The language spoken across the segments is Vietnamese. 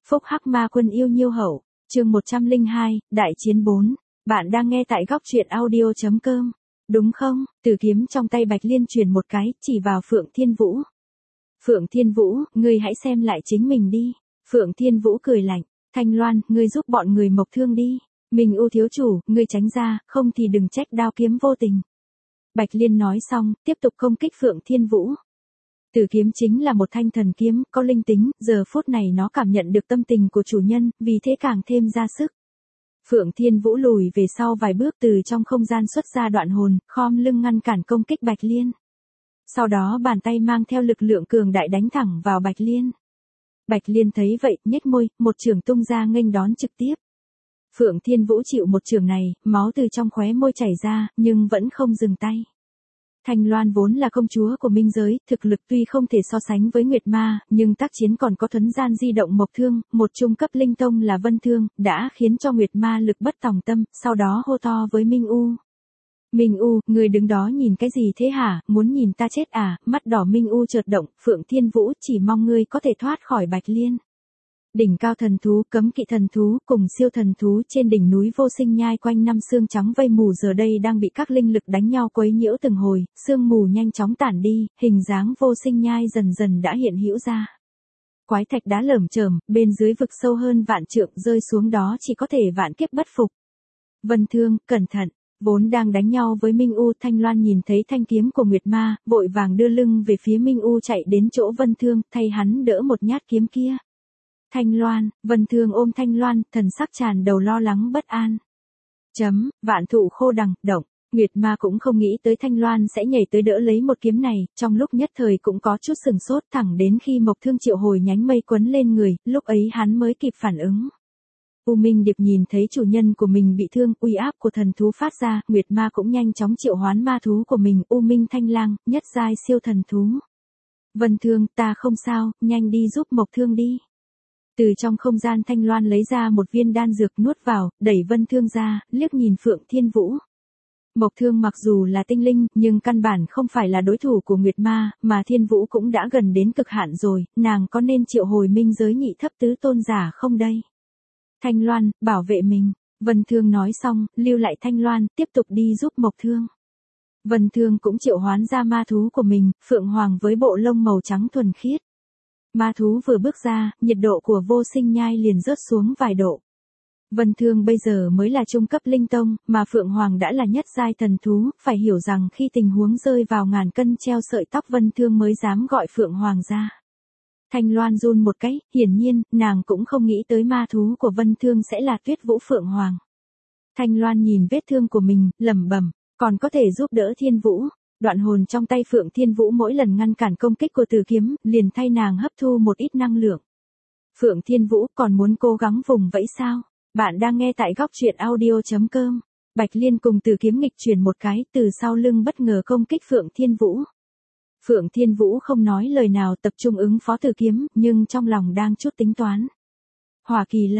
Phúc Hắc Ma Quân yêu nhiêu hậu, chương 102, Đại chiến 4. Bạn đang nghe tại góc truyện audio.com. Đúng không? Tử kiếm trong tay Bạch Liên truyền một cái, chỉ vào Phượng Thiên Vũ. Phượng Thiên Vũ, ngươi hãy xem lại chính mình đi. Phượng Thiên Vũ cười lạnh, Thanh Loan, ngươi giúp bọn người Mộc Thương đi. Minh U thiếu chủ, ngươi tránh ra, không thì đừng trách đao kiếm vô tình. Bạch Liên nói xong, tiếp tục công kích Phượng Thiên Vũ. Tử kiếm chính là một thanh thần kiếm, có linh tính, giờ phút này nó cảm nhận được tâm tình của chủ nhân, vì thế càng thêm ra sức. Phượng Thiên Vũ lùi về sau vài bước từ trong không gian xuất ra đoạn hồn, khom lưng ngăn cản công kích Bạch Liên. Sau đó bàn tay mang theo lực lượng cường đại đánh thẳng vào Bạch Liên. Bạch Liên thấy vậy, nhếch môi, một chưởng tung ra nghênh đón trực tiếp. Phượng Thiên Vũ chịu một chưởng này, máu từ trong khóe môi chảy ra, nhưng vẫn không dừng tay. Thanh Loan vốn là công chúa của minh giới, thực lực tuy không thể so sánh với Nguyệt Ma, nhưng tác chiến còn có thuấn gian di động Mộc Thương, một trung cấp linh tông là Vân Thương, đã khiến cho Nguyệt Ma lực bất tòng tâm, sau đó hô to với Minh U. Minh U, người đứng đó nhìn cái gì thế hả, muốn nhìn ta chết à, mắt đỏ Minh U chợt động, Phượng Thiên Vũ chỉ mong ngươi có thể thoát khỏi Bạch Liên. Đỉnh cao thần thú, cấm kỵ thần thú, cùng siêu thần thú trên đỉnh núi vô sinh nhai quanh năm sương trắng vây mù giờ đây đang bị các linh lực đánh nhau quấy nhiễu từng hồi, sương mù nhanh chóng tản đi, hình dáng vô sinh nhai dần dần đã hiện hữu ra. Quái thạch đá lởm chởm, bên dưới vực sâu hơn vạn trượng rơi xuống đó chỉ có thể vạn kiếp bất phục. Vân Thương, cẩn thận, vốn đang đánh nhau với Minh U, Thanh Loan nhìn thấy thanh kiếm của Nguyệt Ma, vội vàng đưa lưng về phía Minh U chạy đến chỗ Vân Thương, thay hắn đỡ một nhát kiếm kia. Thanh Loan, Vân Thương ôm Thanh Loan, thần sắc tràn đầu lo lắng bất an. Vạn thụ khô đằng, động, Nguyệt Ma cũng không nghĩ tới Thanh Loan sẽ nhảy tới đỡ lấy một kiếm này, trong lúc nhất thời cũng có chút sừng sốt thẳng đến khi Mộc Thương triệu hồi nhánh mây quấn lên người, lúc ấy hắn mới kịp phản ứng. U Minh Điệp nhìn thấy chủ nhân của mình bị thương, uy áp của thần thú phát ra, Nguyệt Ma cũng nhanh chóng triệu hoán ma thú của mình, U Minh Thanh Lang, nhất giai siêu thần thú. Vân Thương, ta không sao, nhanh đi giúp Mộc Thương đi. Từ trong không gian Thanh Loan lấy ra một viên đan dược nuốt vào, đẩy Vân Thương ra, liếc nhìn Phượng Thiên Vũ. Mộc Thương mặc dù là tinh linh, nhưng căn bản không phải là đối thủ của Nguyệt Ma, mà Thiên Vũ cũng đã gần đến cực hạn rồi, nàng có nên triệu hồi minh giới nhị thấp tứ tôn giả không đây? Thanh Loan, bảo vệ mình. Vân Thương nói xong, lưu lại Thanh Loan, tiếp tục đi giúp Mộc Thương. Vân Thương cũng triệu hoán ra ma thú của mình, Phượng Hoàng với bộ lông màu trắng thuần khiết. Ma thú vừa bước ra, nhiệt độ của vô sinh nhai liền rớt xuống vài độ. Vân Thương bây giờ mới là trung cấp linh tông, mà Phượng Hoàng đã là nhất giai thần thú, phải hiểu rằng khi tình huống rơi vào ngàn cân treo sợi tóc Vân Thương mới dám gọi Phượng Hoàng ra. Thanh Loan run một cái, hiển nhiên, nàng cũng không nghĩ tới ma thú của Vân Thương sẽ là Tuyết Vũ Phượng Hoàng. Thanh Loan nhìn vết thương của mình, lẩm bẩm, còn có thể giúp đỡ Thiên Vũ. Đoạn hồn trong tay Phượng Thiên Vũ mỗi lần ngăn cản công kích của Tử kiếm, liền thay nàng hấp thu một ít năng lượng. Phượng Thiên Vũ còn muốn cố gắng vùng vẫy sao? Bạn đang nghe tại góc truyện audio.com. Bạch Liên cùng Tử kiếm nghịch chuyển một cái, từ sau lưng bất ngờ công kích Phượng Thiên Vũ. Phượng Thiên Vũ không nói lời nào tập trung ứng phó Tử kiếm, nhưng trong lòng đang chút tính toán. Hỏa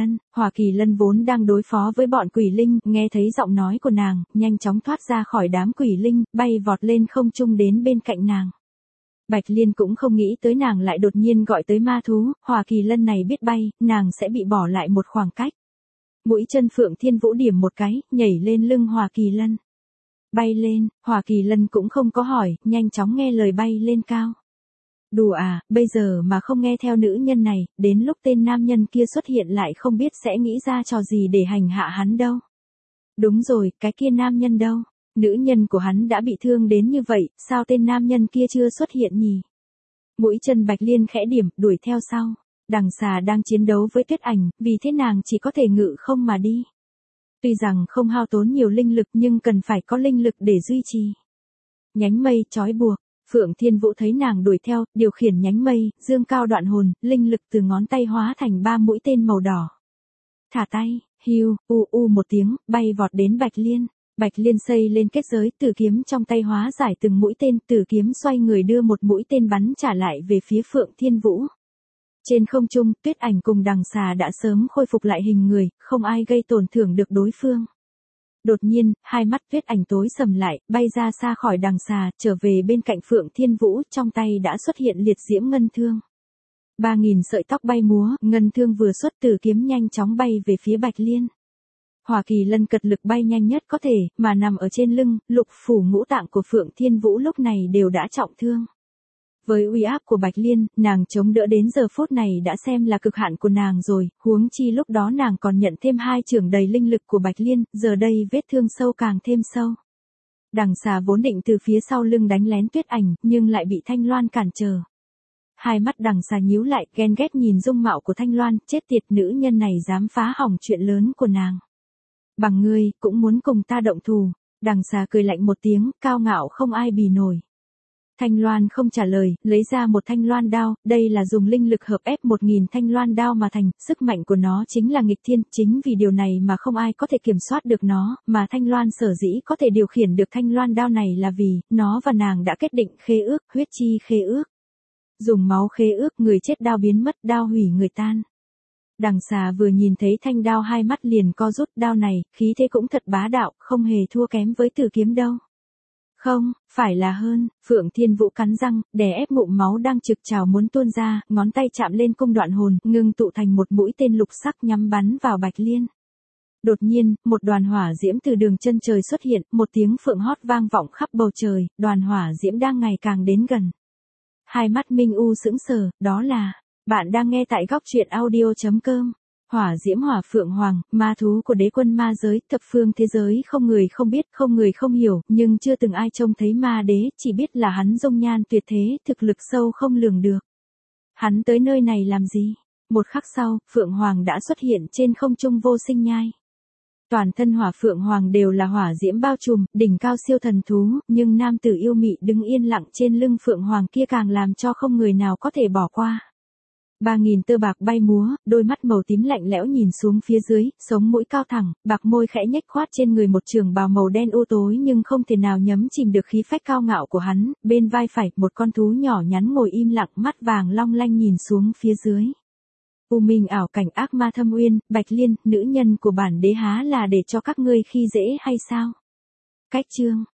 Kỳ Lân vốn đang đối phó với bọn quỷ linh, nghe thấy giọng nói của nàng, nhanh chóng thoát ra khỏi đám quỷ linh, bay vọt lên không trung đến bên cạnh nàng. Bạch Liên cũng không nghĩ tới nàng lại đột nhiên gọi tới ma thú, Hỏa Kỳ Lân này biết bay, nàng sẽ bị bỏ lại một khoảng cách. Mũi chân Phượng Thiên Vũ điểm một cái, nhảy lên lưng Hỏa Kỳ Lân. Bay lên, Hỏa Kỳ Lân cũng không có hỏi, nhanh chóng nghe lời bay lên cao. Đùa à, bây giờ mà không nghe theo nữ nhân này, đến lúc tên nam nhân kia xuất hiện lại không biết sẽ nghĩ ra trò gì để hành hạ hắn đâu. Đúng rồi, cái kia nam nhân đâu? Nữ nhân của hắn đã bị thương đến như vậy, sao tên nam nhân kia chưa xuất hiện nhỉ? Mũi chân Bạch Liên khẽ điểm, đuổi theo sau. Đằng xà đang chiến đấu với Tuyết Ảnh, vì thế nàng chỉ có thể ngự không mà đi. Tuy rằng không hao tốn nhiều linh lực nhưng cần phải có linh lực để duy trì. Nhánh mây trói buộc. Phượng Thiên Vũ thấy nàng đuổi theo, điều khiển nhánh mây, dương cao đoạn hồn, linh lực từ ngón tay hóa thành 3 mũi tên màu đỏ. Thả tay, hiu, một tiếng, bay vọt đến Bạch Liên. Bạch Liên xây lên kết giới, Tử kiếm trong tay hóa giải từng mũi tên, Tử kiếm xoay người đưa một mũi tên bắn trả lại về phía Phượng Thiên Vũ. Trên không trung, Tuyết Ảnh cùng đằng xà đã sớm khôi phục lại hình người, không ai gây tổn thương được đối phương. Đột nhiên, hai mắt Tuyết Ảnh tối sầm lại, bay ra xa khỏi đằng xà, trở về bên cạnh Phượng Thiên Vũ, trong tay đã xuất hiện liệt diễm ngân thương. 3.000 sợi tóc bay múa, ngân thương vừa xuất từ kiếm nhanh chóng bay về phía Bạch Liên. Hỏa Kỳ Lân cật lực bay nhanh nhất có thể, mà nằm ở trên lưng, lục phủ ngũ tạng của Phượng Thiên Vũ lúc này đều đã trọng thương. Với uy áp của Bạch Liên, nàng chống đỡ đến giờ phút này đã xem là cực hạn của nàng rồi, huống chi lúc đó nàng còn nhận thêm 2 chưởng đầy linh lực của Bạch Liên, giờ đây vết thương sâu càng thêm sâu. Đằng xà vốn định từ phía sau lưng đánh lén Tuyết Ảnh, nhưng lại bị Thanh Loan cản trở. Hai mắt đằng xà nhíu lại, ghen ghét nhìn dung mạo của Thanh Loan, chết tiệt, nữ nhân này dám phá hỏng chuyện lớn của nàng. Bằng ngươi, cũng muốn cùng ta động thù. Đằng xà cười lạnh một tiếng, cao ngạo không ai bì nổi. Thanh Loan không trả lời, lấy ra một thanh loan đao, đây là dùng linh lực hợp ép 1.000 thanh loan đao mà thành, sức mạnh của nó chính là nghịch thiên, chính vì điều này mà không ai có thể kiểm soát được nó, mà Thanh Loan sở dĩ có thể điều khiển được thanh loan đao này là vì, nó và nàng đã kết định khế ước, huyết chi khế ước. Dùng máu khế ước, người chết đao biến mất, đao hủy người tan. Đằng xà vừa nhìn thấy thanh đao hai mắt liền co rút, đao này, khí thế cũng thật bá đạo, không hề thua kém với Tử kiếm đâu. Không, phải là hơn. Phượng Thiên Vũ cắn răng, đè ép ngụm máu đang trực trào muốn tuôn ra, ngón tay chạm lên cung đoạn hồn, ngưng tụ thành một mũi tên lục sắc nhắm bắn vào Bạch Liên. Đột nhiên, một đoàn hỏa diễm từ đường chân trời xuất hiện, một tiếng phượng hót vang vọng khắp bầu trời, đoàn hỏa diễm đang ngày càng đến gần. Hai mắt Minh U sững sờ, đó là, bạn đang nghe tại góc truyện audio.com. Hỏa diễm hỏa phượng hoàng, ma thú của đế quân ma giới, thập phương thế giới không người không biết, không người không hiểu, nhưng chưa từng ai trông thấy ma đế, chỉ biết là hắn dung nhan tuyệt thế, thực lực sâu không lường được. Hắn tới nơi này làm gì? Một khắc sau, phượng hoàng đã xuất hiện trên không trung vô sinh nhai. Toàn thân hỏa phượng hoàng đều là hỏa diễm bao trùm, đỉnh cao siêu thần thú, nhưng nam tử yêu mị đứng yên lặng trên lưng phượng hoàng kia càng làm cho không người nào có thể bỏ qua. 3.000 tơ bạc bay múa, đôi mắt màu tím lạnh lẽo nhìn xuống phía dưới, sống mũi cao thẳng, bạc môi khẽ nhếch khoát trên người một trường bào màu đen u tối nhưng không thể nào nhấm chìm được khí phách cao ngạo của hắn, bên vai phải, một con thú nhỏ nhắn ngồi im lặng, mắt vàng long lanh nhìn xuống phía dưới. U minh ảo cảnh ác ma thâm uyên, Bạch Liên, nữ nhân của bản đế há là để cho các ngươi khi dễ hay sao? Cách chương